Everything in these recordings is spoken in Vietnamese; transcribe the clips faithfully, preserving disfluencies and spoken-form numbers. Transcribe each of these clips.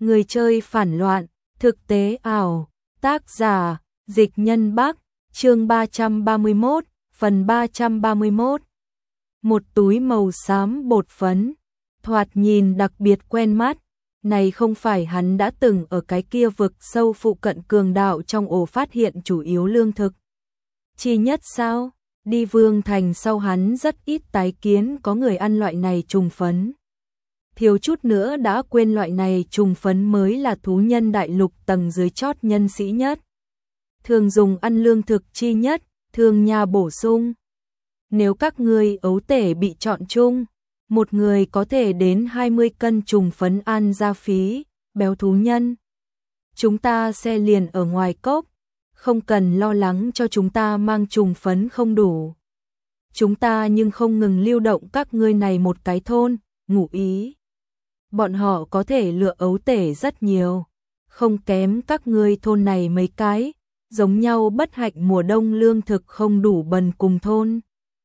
Người chơi phản loạn, thực tế ảo, tác giả, Dịch Nhân Bắc, chương ba trăm ba mươi mốt, phần ba trăm ba mươi mốt. Một túi màu xám bột phấn, thoạt nhìn đặc biệt quen mắt, này không phải hắn đã từng ở cái kia vực sâu phụ cận cường đạo trong ổ phát hiện chủ yếu lương thực. Chi nhất sao, đi Vương Thành sau hắn rất ít tái kiến có người ăn loại này trùng phấn. Thiếu chút nữa đã quên loại này trùng phấn mới là thú nhân đại lục tầng dưới chót nhân sĩ nhất. Thường dùng ăn lương thực chi nhất, thường nhà bổ sung. Nếu các ngươi ấu tể bị chọn chung, một người có thể đến hai mươi cân trùng phấn ăn ra phí, béo thú nhân. Chúng ta sẽ liền ở ngoài cốc, không cần lo lắng cho chúng ta mang trùng phấn không đủ. Chúng ta nhưng không ngừng lưu động các ngươi này một cái thôn, ngụ ý. Bọn họ có thể lựa ấu tể rất nhiều, không kém các ngươi thôn này mấy cái, giống nhau bất hạnh mùa đông lương thực không đủ bần cùng thôn.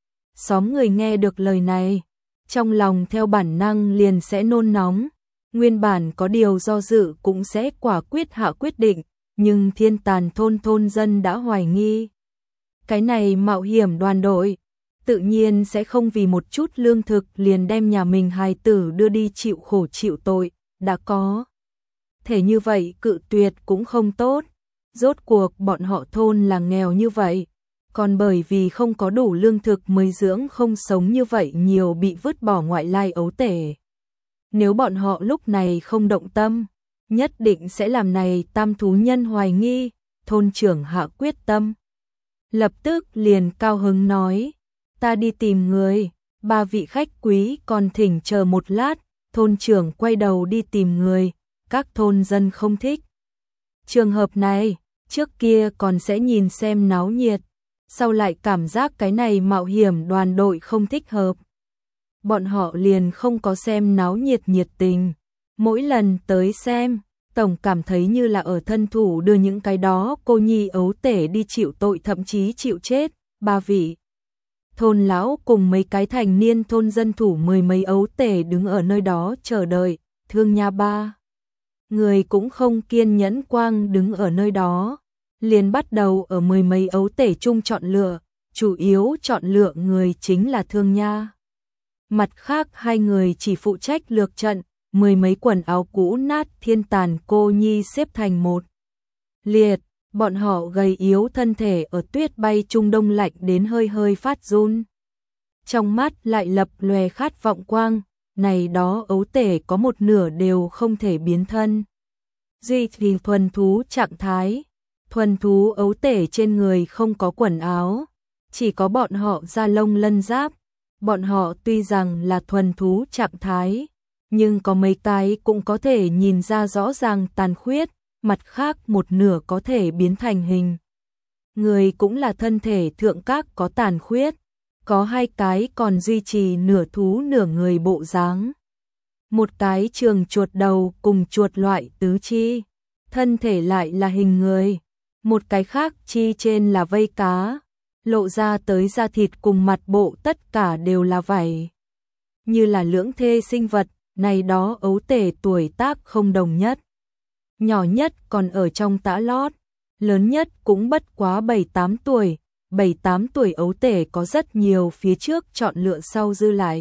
Xóm người nghe được lời này, trong lòng theo bản năng liền sẽ nôn nóng, nguyên bản có điều do dự cũng sẽ quả quyết hạ quyết định, nhưng Thiên Tàn thôn thôn dân đã hoài nghi. Cái này mạo hiểm đoàn đội, tự nhiên sẽ không vì một chút lương thực liền đem nhà mình hài tử đưa đi chịu khổ chịu tội, đã có. Thể như vậy cự tuyệt cũng không tốt, rốt cuộc bọn họ thôn là nghèo như vậy, còn bởi vì không có đủ lương thực mới dưỡng không sống như vậy nhiều bị vứt bỏ ngoại lai ấu tể. Nếu bọn họ lúc này không động tâm, nhất định sẽ làm này tam thú nhân hoài nghi, thôn trưởng hạ quyết tâm. Lập tức liền cao hứng nói, ta đi tìm người, ba vị khách quý còn thỉnh chờ một lát, thôn trưởng quay đầu đi tìm người, các thôn dân không thích. Trường hợp này, trước kia còn sẽ nhìn xem náo nhiệt, sau lại cảm giác cái này mạo hiểm đoàn đội không thích hợp. Bọn họ liền không có xem náo nhiệt nhiệt tình, mỗi lần tới xem, tổng cảm thấy như là ở thân thủ đưa những cái đó cô nhi ấu tể đi chịu tội thậm chí chịu chết, ba vị. Thôn lão cùng mấy cái thành niên thôn dân thủ mười mấy ấu tể đứng ở nơi đó chờ đợi, thương nha ba. Người cũng không kiên nhẫn quang đứng ở nơi đó, liền bắt đầu ở mười mấy ấu tể chung chọn lựa, chủ yếu chọn lựa người chính là thương nha. Mặt khác hai người chỉ phụ trách lược trận, mười mấy quần áo cũ nát Thiên Tàn cô nhi xếp thành một liệt, bọn họ gầy yếu thân thể ở tuyết bay trung đông lạnh đến hơi hơi phát run. Trong mắt lại lập lòe khát vọng quang, này đó ấu tể có một nửa đều không thể biến thân. Duy thì thuần thú trạng thái, thuần thú ấu tể trên người không có quần áo, chỉ có bọn họ da lông lân giáp, bọn họ tuy rằng là thuần thú trạng thái, nhưng có mấy cái cũng có thể nhìn ra rõ ràng tàn khuyết, mặt khác một nửa có thể biến thành hình. Người cũng là thân thể thượng các có tàn khuyết, có hai cái còn duy trì nửa thú nửa người bộ dáng. Một cái trường chuột đầu cùng chuột loại tứ chi, thân thể lại là hình người, một cái khác chi trên là vây cá, lộ ra tới da thịt cùng mặt bộ tất cả đều là vảy. Như là lưỡng thê sinh vật, này đó ấu tể tuổi tác không đồng nhất. Nhỏ nhất còn ở trong tã lót, lớn nhất cũng bất quá bảy tám tuổi, bảy tám tuổi ấu tể có rất nhiều phía trước chọn lựa sau dư lại.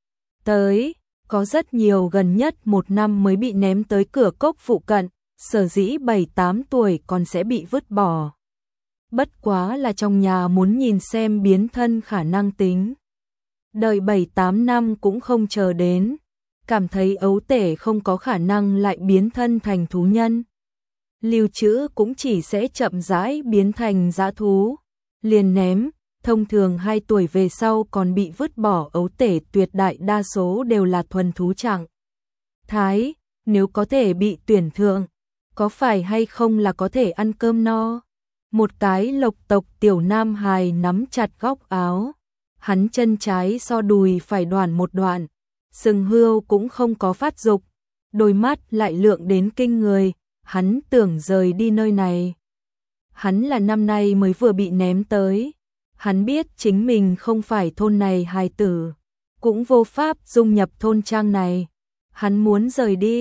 Tới, có rất nhiều gần nhất một năm mới bị ném tới cửa cốc phụ cận, sở dĩ bảy tám tuổi còn sẽ bị vứt bỏ. Bất quá là trong nhà muốn nhìn xem biến thân khả năng tính. Đợi bảy tám năm cũng không chờ đến, cảm thấy ấu tể không có khả năng lại biến thân thành thú nhân. Lưu trữ cũng chỉ sẽ chậm rãi biến thành dã thú, liền ném, thông thường hai tuổi về sau còn bị vứt bỏ ấu tể tuyệt đại đa số đều là thuần thú trạng thái, nếu có thể bị tuyển thượng, có phải hay không là có thể ăn cơm no. Một cái lộc tộc tiểu nam hài nắm chặt góc áo, hắn chân trái so đùi phải đoản một đoạn, sừng hươu cũng không có phát dục, đôi mắt lại lượng đến kinh người, hắn tưởng rời đi nơi này. Hắn là năm nay mới vừa bị ném tới, hắn biết chính mình không phải thôn này hài tử, cũng vô pháp dung nhập thôn trang này, hắn muốn rời đi,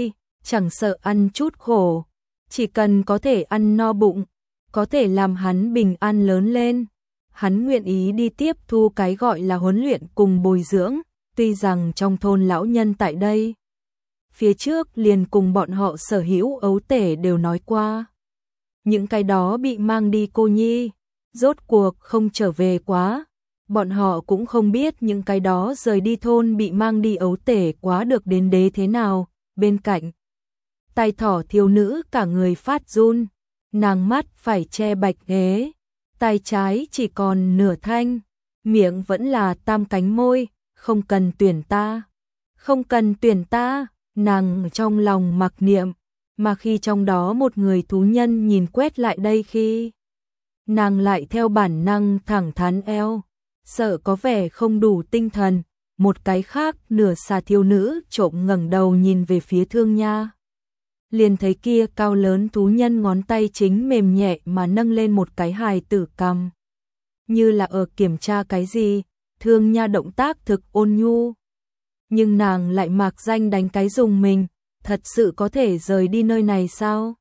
chẳng sợ ăn chút khổ, chỉ cần có thể ăn no bụng, có thể làm hắn bình an lớn lên. Hắn nguyện ý đi tiếp thu cái gọi là huấn luyện cùng bồi dưỡng, tuy rằng trong thôn lão nhân tại đây. Phía trước liền cùng bọn họ sở hữu ấu tể đều nói qua. Những cái đó bị mang đi cô nhi, rốt cuộc không trở về quá. Bọn họ cũng không biết những cái đó rời đi thôn bị mang đi ấu tể quá được đến đế thế nào. Bên cạnh, tay thỏ thiếu nữ cả người phát run, nàng mắt phải che bạch ghế, tay trái chỉ còn nửa thanh, miệng vẫn là tam cánh môi, không cần tuyển ta, không cần tuyển ta, nàng trong lòng mặc niệm, mà khi trong đó một người thú nhân nhìn quét lại đây khi, nàng lại theo bản năng thẳng thắn eo, sợ có vẻ không đủ tinh thần, một cái khác nửa xà thiếu nữ trộm ngẩng đầu nhìn về phía Thương Nha. Liền thấy kia cao lớn thú nhân ngón tay chính mềm nhẹ mà nâng lên một cái hài tử cằm. Như là ở kiểm tra cái gì, Thương Nha động tác thực ôn nhu. Nhưng nàng lại mạc danh đánh cái dùng mình, thật sự có thể rời đi nơi này sao?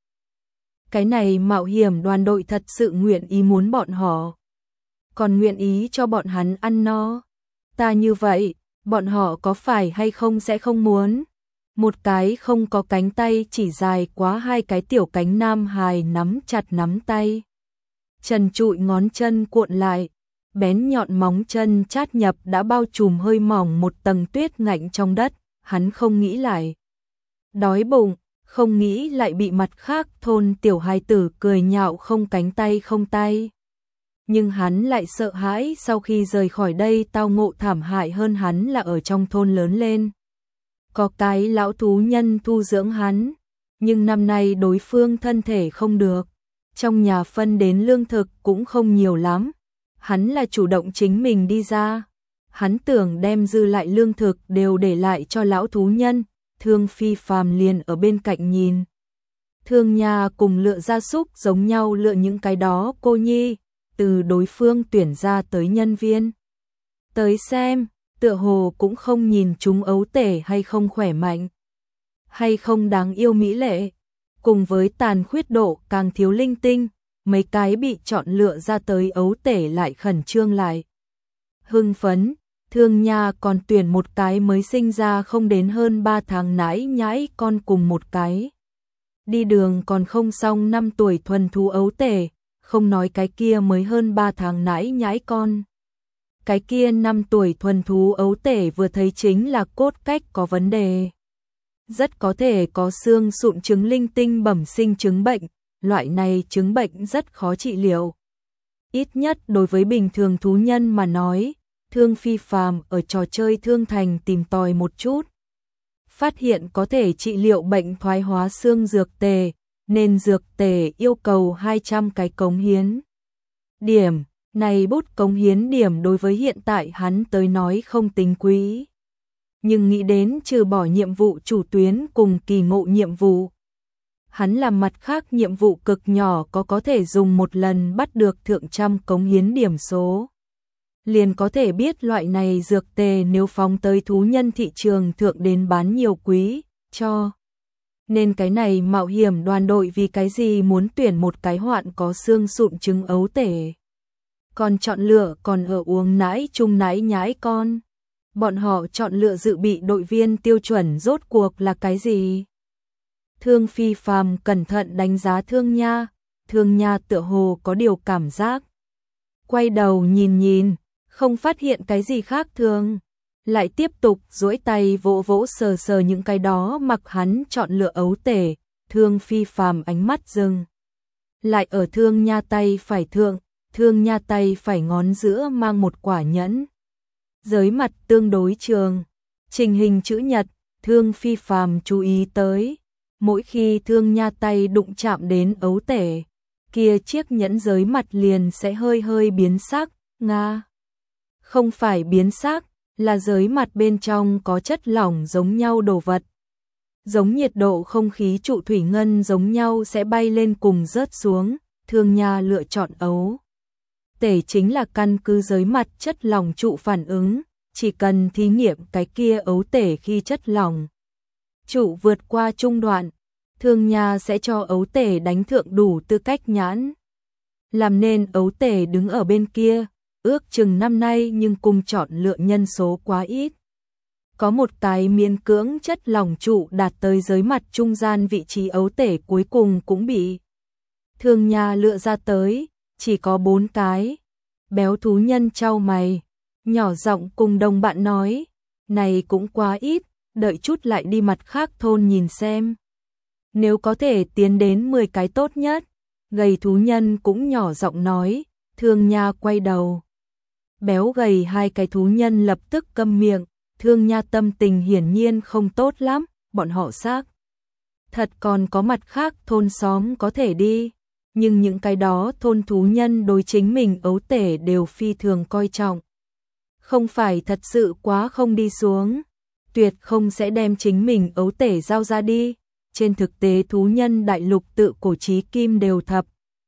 Cái này mạo hiểm đoàn đội thật sự nguyện ý muốn bọn họ. Còn nguyện ý cho bọn hắn ăn no. Ta như vậy, bọn họ có phải hay không sẽ không muốn? Một cái không có cánh tay chỉ dài quá hai cái tiểu cánh nam hài nắm chặt nắm tay. Trần trụi ngón chân cuộn lại, bén nhọn móng chân chát nhập đã bao trùm hơi mỏng một tầng tuyết ngạnh trong đất, hắn không nghĩ lại. Đói bụng, không nghĩ lại bị mặt khác thôn tiểu hài tử cười nhạo không cánh tay không tay. Nhưng hắn lại sợ hãi sau khi rời khỏi đây tao ngộ thảm hại hơn hắn là ở trong thôn lớn lên. Có cái lão thú nhân thu dưỡng hắn, nhưng năm nay đối phương thân thể không được, trong nhà phân đến lương thực cũng không nhiều lắm. Hắn là chủ động chính mình đi ra, hắn tưởng đem dư lại lương thực đều để lại cho lão thú nhân, Thương Phi Phàm liền ở bên cạnh nhìn. Thương Nha cùng lựa gia súc giống nhau lựa những cái đó cô nhi, từ đối phương tuyển ra tới nhân viên. Tới xem, tựa hồ cũng không nhìn chúng ấu tể hay không khỏe mạnh, hay không đáng yêu mỹ lệ, cùng với tàn khuyết độ càng thiếu linh tinh, mấy cái bị chọn lựa ra tới ấu tể lại khẩn trương lại. Hưng phấn, Thương Nha còn tuyển một cái mới sinh ra không đến hơn ba tháng nãi nhãi con cùng một cái. Đi đường còn không xong năm tuổi thuần thú ấu tể, không nói cái kia mới hơn ba tháng nãi nhãi con. Cái kia năm tuổi thuần thú ấu tể vừa thấy chính là cốt cách có vấn đề. Rất có thể có xương sụn chứng linh tinh bẩm sinh chứng bệnh, loại này chứng bệnh rất khó trị liệu. Ít nhất đối với bình thường thú nhân mà nói, Thương Phi Phàm ở trò chơi Thương Thành tìm tòi một chút. Phát hiện có thể trị liệu bệnh thoái hóa xương dược tề, nên dược tề yêu cầu hai trăm cái cống hiến. Điểm, này bút cống hiến điểm đối với hiện tại hắn tới nói không tính quý. Nhưng nghĩ đến trừ bỏ nhiệm vụ chủ tuyến cùng kỳ ngộ nhiệm vụ. Hắn làm mặt khác nhiệm vụ cực nhỏ có có thể dùng một lần bắt được thượng trăm cống hiến điểm số. Liền có thể biết loại này dược tề nếu phóng tới thú nhân thị trường thượng đến bán nhiều quý, cho. Nên cái này mạo hiểm đoàn đội vì cái gì muốn tuyển một cái hoạn có xương sụn trứng ấu tể. Còn chọn lựa còn ở uống nãi chung nãi nhãi con. Bọn họ chọn lựa dự bị đội viên tiêu chuẩn rốt cuộc là cái gì? Thương Phi Phàm cẩn thận đánh giá Thương Nha, Thương Nha tựa hồ có điều cảm giác. Quay đầu nhìn nhìn, không phát hiện cái gì khác thường, lại tiếp tục duỗi tay vỗ vỗ sờ sờ những cái đó mặc hắn chọn lựa ấu tể, Thương Phi Phàm ánh mắt dừng. Lại ở Thương Nha tay phải thượng, Thương Nha tay phải ngón giữa mang một quả nhẫn. Giới mặt tương đối trường, trình hình chữ nhật, Thương Phi Phàm chú ý tới. Mỗi khi Thương Nha tay đụng chạm đến ấu tể, kia chiếc nhẫn giới mặt liền sẽ hơi hơi biến sắc, nga. Không phải biến sắc, là giới mặt bên trong có chất lỏng giống nhau đồ vật. Giống nhiệt độ không khí trụ thủy ngân giống nhau sẽ bay lên cùng rớt xuống, Thương Nha lựa chọn ấu tể chính là căn cứ giới mặt chất lỏng trụ phản ứng, chỉ cần thí nghiệm cái kia ấu tể khi chất lỏng Trụ vượt qua trung đoạn, Thương Nha sẽ cho ấu tể đánh thượng đủ tư cách nhãn. Làm nên ấu tể đứng ở bên kia, ước chừng năm nay nhưng cùng chọn lựa nhân số quá ít. Có một cái miễn cưỡng chất lỏng trụ đạt tới giới mặt trung gian, vị trí ấu tể cuối cùng cũng bị Thương Nha lựa ra tới, chỉ có bốn cái. Béo thú nhân chau mày, nhỏ giọng cùng đồng bạn nói, này cũng quá ít, đợi chút lại đi mặt khác thôn nhìn xem. Nếu có thể tiến đến mười cái tốt nhất. Gầy thú nhân cũng nhỏ giọng nói, Thương Nha quay đầu. Béo gầy hai cái thú nhân lập tức câm miệng, Thương Nha tâm tình hiển nhiên không tốt lắm, bọn họ xác thật còn có mặt khác thôn xóm có thể đi, nhưng những cái đó thôn thú nhân đối chính mình ấu tể đều phi thường coi trọng. Không phải thật sự quá không đi xuống, tuyệt không sẽ đem chính mình ấu tể giao ra đi. Trên thực tế thú nhân đại lục tự cổ chí kim đều thập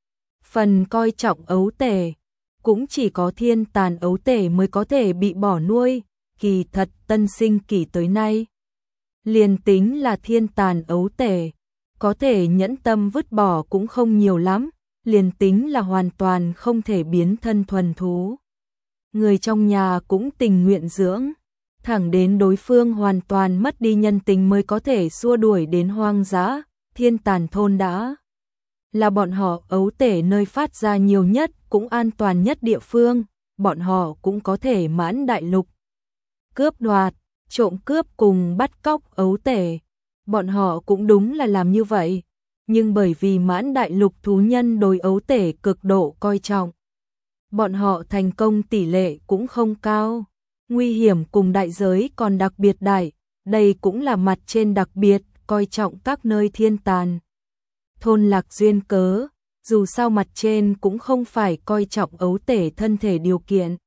phần coi trọng ấu tể, cũng chỉ có thiên tàn ấu tể mới có thể bị bỏ nuôi. Kỳ thật tân sinh kỷ tới nay, liền tính là thiên tàn ấu tể, có thể nhẫn tâm vứt bỏ cũng không nhiều lắm, liền tính là hoàn toàn không thể biến thân thuần thú. Người trong nhà cũng tình nguyện dưỡng, thẳng đến đối phương hoàn toàn mất đi nhân tình mới có thể xua đuổi đến hoang dã. Thiên tàn thôn đã là bọn họ ấu tể nơi phát ra nhiều nhất cũng an toàn nhất địa phương, bọn họ cũng có thể mãn đại lục. Cướp đoạt, trộm cướp cùng bắt cóc ấu tể, bọn họ cũng đúng là làm như vậy, nhưng bởi vì mãn đại lục thú nhân đối ấu tể cực độ coi trọng, bọn họ thành công tỷ lệ cũng không cao. Nguy hiểm cùng đại giới còn đặc biệt đại, đây cũng là mặt trên đặc biệt coi trọng các nơi thiên tàn thôn lạc duyên cớ, dù sao mặt trên cũng không phải coi trọng ấu tể thân thể điều kiện,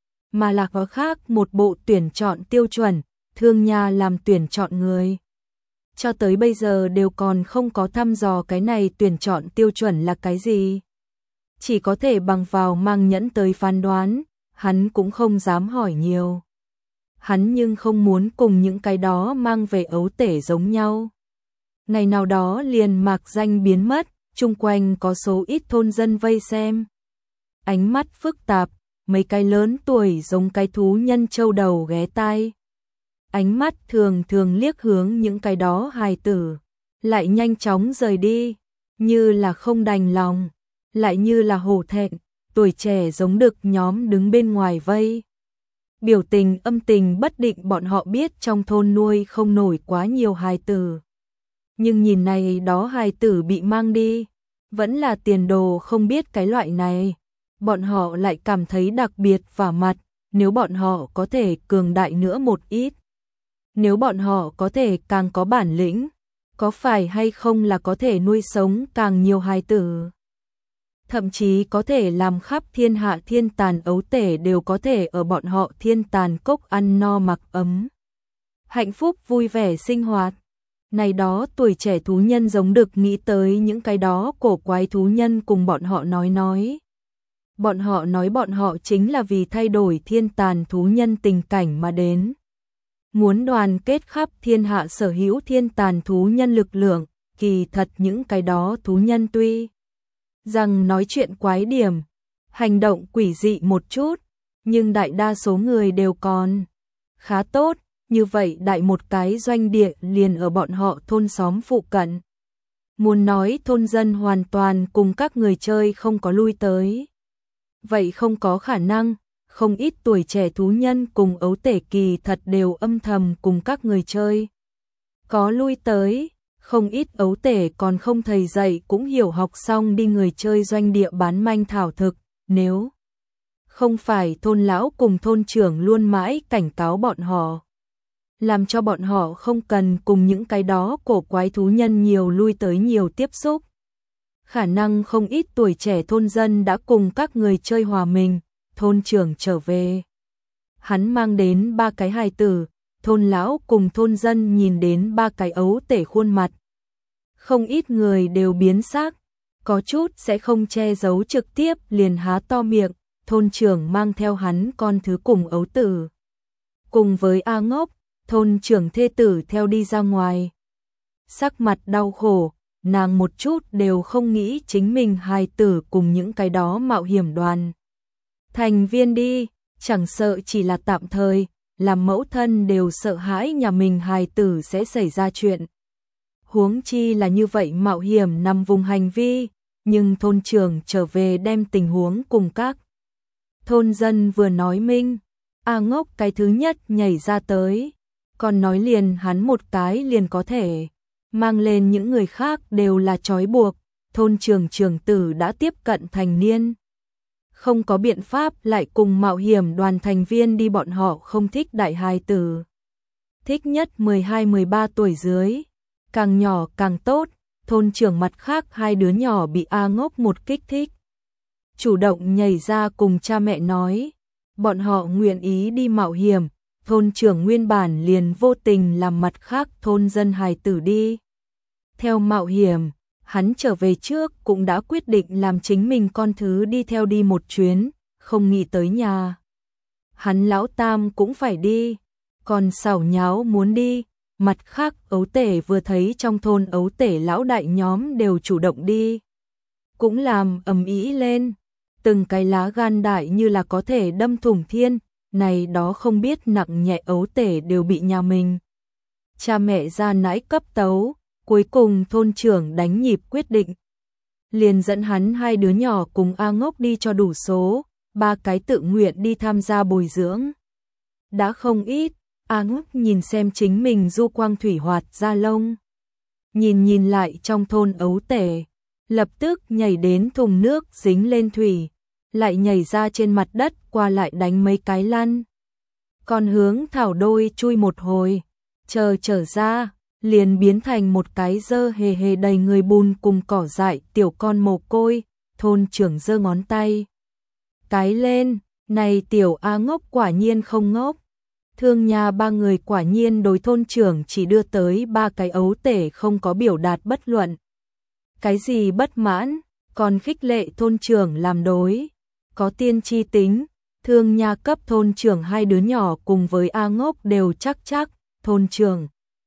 mà là có khác một bộ tuyển chọn tiêu chuẩn. Thương Nha làm tuyển chọn người, cho tới bây giờ đều còn không có thăm dò cái này tuyển chọn tiêu chuẩn là cái gì, chỉ có thể bằng vào mang nhẫn tới phán đoán. Hắn cũng không dám hỏi nhiều. Hắn nhưng không muốn cùng những cái đó mang về ấu tể giống nhau. Ngày nào đó liền mạc danh biến mất, chung quanh có số ít thôn dân vây xem. Ánh mắt phức tạp, mấy cái lớn tuổi giống cái thú nhân trâu đầu ghé tai. Ánh mắt thường thường liếc hướng những cái đó hài tử, lại nhanh chóng rời đi, như là không đành lòng, lại như là hổ thẹn. Tuổi trẻ giống đực nhóm đứng bên ngoài vây. Biểu tình âm tình bất định, bọn họ biết trong thôn nuôi không nổi quá nhiều hài tử. Nhưng nhìn này đó hài tử bị mang đi, vẫn là tiền đồ không biết cái loại này. Bọn họ lại cảm thấy đặc biệt vả mặt, nếu bọn họ có thể cường đại nữa một ít. Nếu bọn họ có thể càng có bản lĩnh, có phải hay không là có thể nuôi sống càng nhiều hài tử. Thậm chí có thể làm khắp thiên hạ thiên tàn ấu tể đều có thể ở bọn họ thiên tàn cốc ăn no mặc ấm. Hạnh phúc vui vẻ sinh hoạt. Này đó tuổi trẻ thú nhân giống được nghĩ tới những cái đó cổ quái thú nhân cùng bọn họ nói nói. Bọn họ nói bọn họ chính là vì thay đổi thiên tàn thú nhân tình cảnh mà đến. Muốn đoàn kết khắp thiên hạ sở hữu thiên tàn thú nhân lực lượng, kỳ thật những cái đó thú nhân tuy rằng nói chuyện quái điểm, hành động quỷ dị một chút, nhưng đại đa số người đều còn khá tốt, như vậy đại một cái doanh địa liền ở bọn họ thôn xóm phụ cận. Muốn nói thôn dân hoàn toàn cùng các người chơi không có lui tới. Vậy không có khả năng, không ít tuổi trẻ thú nhân cùng ấu tể kỳ thật đều âm thầm cùng các người chơi có lui tới. Không ít ấu tể còn không thầy dạy cũng hiểu học xong đi người chơi doanh địa bán manh thảo thực, nếu không phải thôn lão cùng thôn trưởng luôn mãi cảnh cáo bọn họ, làm cho bọn họ không cần cùng những cái đó cổ quái thú nhân nhiều lui tới nhiều tiếp xúc. Khả năng không ít tuổi trẻ thôn dân đã cùng các người chơi hòa mình. Thôn trưởng trở về, hắn mang đến ba cái hài tử. Thôn lão cùng thôn dân nhìn đến ba cái ấu tể khuôn mặt, không ít người đều biến sắc, có chút sẽ không che giấu trực tiếp liền há to miệng. Thôn trưởng mang theo hắn con thứ cùng ấu tử, cùng với A Ngốc, thôn trưởng thê tử theo đi ra ngoài. sắc mặt đau khổ, nàng một chút đều không nghĩ chính mình hài tử cùng những cái đó mạo hiểm đoàn. Thành viên đi, chẳng sợ chỉ là tạm thời, làm mẫu thân đều sợ hãi nhà mình hài tử sẽ xảy ra chuyện. Huống chi là như vậy mạo hiểm nằm vùng hành vi, nhưng thôn trưởng trở về đem tình huống cùng các thôn dân vừa nói minh, A Ngốc cái thứ nhất nhảy ra tới, còn nói liền hắn một cái liền có thể mang lên những người khác đều là trói buộc, thôn trưởng trưởng tử đã tiếp cận thành niên. Không có biện pháp lại cùng mạo hiểm đoàn thành viên đi, bọn họ không thích đại hài tử. Thích nhất mười hai mười ba tuổi dưới, càng nhỏ càng tốt, thôn trưởng mặt khác hai đứa nhỏ bị A Ngốc một kích thích. Chủ động nhảy ra cùng cha mẹ nói, bọn họ nguyện ý đi mạo hiểm, thôn trưởng nguyên bản liền vô tình làm mặt khác thôn dân hài tử đi. Theo mạo hiểm, hắn trở về trước cũng đã quyết định làm chính mình con thứ đi theo đi một chuyến, không nghĩ tới nhà. Hắn lão tam cũng phải đi, còn xảo nháo muốn đi, mặt khác ấu tể vừa thấy trong thôn ấu tể lão đại nhóm đều chủ động đi. Cũng làm ầm ĩ lên, từng cái lá gan đại như là có thể đâm thủng thiên, này đó không biết nặng nhẹ ấu tể đều bị nhà mình. Cha mẹ ra nãi cấp tấu. Cuối cùng thôn trưởng đánh nhịp quyết định, liền dẫn hắn hai đứa nhỏ cùng A Ngốc đi cho đủ số, ba cái tự nguyện đi tham gia bồi dưỡng. Đã không ít, A Ngốc nhìn xem chính mình du quang thủy hoạt ra lông. Nhìn nhìn lại trong thôn ấu tể, lập tức nhảy đến thùng nước dính lên thủy, lại nhảy ra trên mặt đất qua lại đánh mấy cái lăn. Còn hướng thảo đôi chui một hồi, chờ trở ra. Liền biến thành một cái dơ hề hề đầy người bùn cùng cỏ dại tiểu con mồ côi, thôn trưởng giơ ngón tay. Cái lên, này tiểu A Ngốc quả nhiên không ngốc. Thương nhà ba người quả nhiên đối thôn trưởng chỉ đưa tới ba cái ấu tể không có biểu đạt bất luận. Cái gì bất mãn, còn khích lệ thôn trưởng làm đối. Có tiên tri tính, thương nhà cấp thôn trưởng hai đứa nhỏ cùng với A Ngốc đều chắc chắc, thôn trưởng.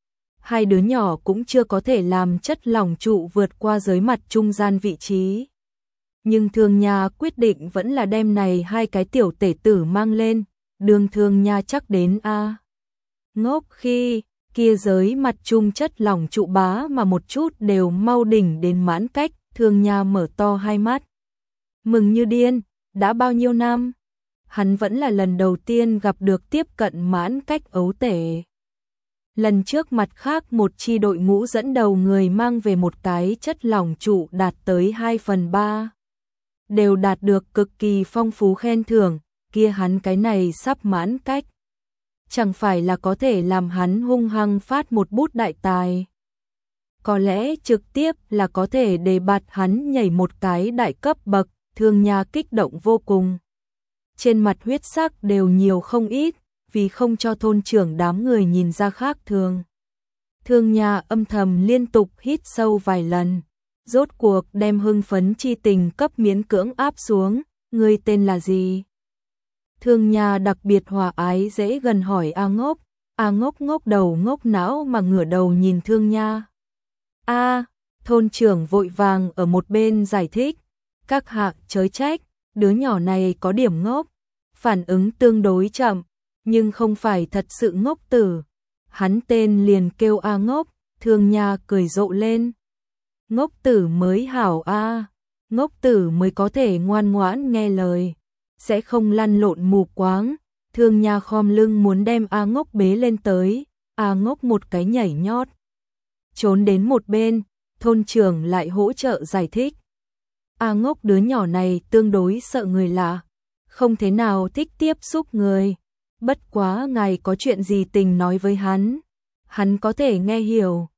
Hai đứa nhỏ cũng chưa có thể làm chất lỏng trụ vượt qua giới mặt trung gian vị trí. Nhưng thương nhà quyết định vẫn là đem này hai cái tiểu tể tử mang lên, đường thương nhà chắc đến A. Ngốc khi, kia giới mặt trung chất lỏng trụ bá mà một chút đều mau đỉnh đến mãn cách, thương nhà mở to hai mắt. Mừng như điên, đã bao nhiêu năm? Hắn vẫn là lần đầu tiên gặp được tiếp cận mãn cách ấu tể. Lần trước mặt khác một chi đội ngũ dẫn đầu người mang về một cái chất lỏng trụ đạt tới hai phần ba. Đều đạt được cực kỳ phong phú khen thưởng, kia hắn cái này sắp mãn cách. Chẳng phải là có thể làm hắn hung hăng phát một bút đại tài. Có lẽ trực tiếp là có thể đề bạt hắn nhảy một cái đại cấp bậc, thương nhà kích động vô cùng. Trên mặt huyết sắc đều nhiều không ít. Vì không cho thôn trưởng đám người nhìn ra khác thường. Thương nhà âm thầm liên tục hít sâu vài lần, rốt cuộc đem hưng phấn chi tình cấp miễn cưỡng áp xuống, người tên là gì? Thương nhà đặc biệt hòa ái dễ gần hỏi A Ngốc, A Ngốc ngốc đầu ngốc não mà ngửa đầu nhìn thương nhà. A, thôn trưởng vội vàng ở một bên giải thích, các hạ chớ trách, đứa nhỏ này có điểm ngốc, phản ứng tương đối chậm. Nhưng không phải thật sự ngốc tử. Hắn tên liền kêu A Ngốc, thương nhà cười rộ lên. Ngốc tử mới hảo A, ngốc tử mới có thể ngoan ngoãn nghe lời, sẽ không lăn lộn mù quáng. Thương nhà khom lưng muốn đem A Ngốc bế lên tới, A Ngốc một cái nhảy nhót. Trốn đến một bên, thôn trưởng lại hỗ trợ giải thích. A Ngốc đứa nhỏ này tương đối sợ người lạ, không thế nào thích tiếp xúc người. Bất quá ngài có chuyện gì tình nói với hắn, hắn có thể nghe hiểu.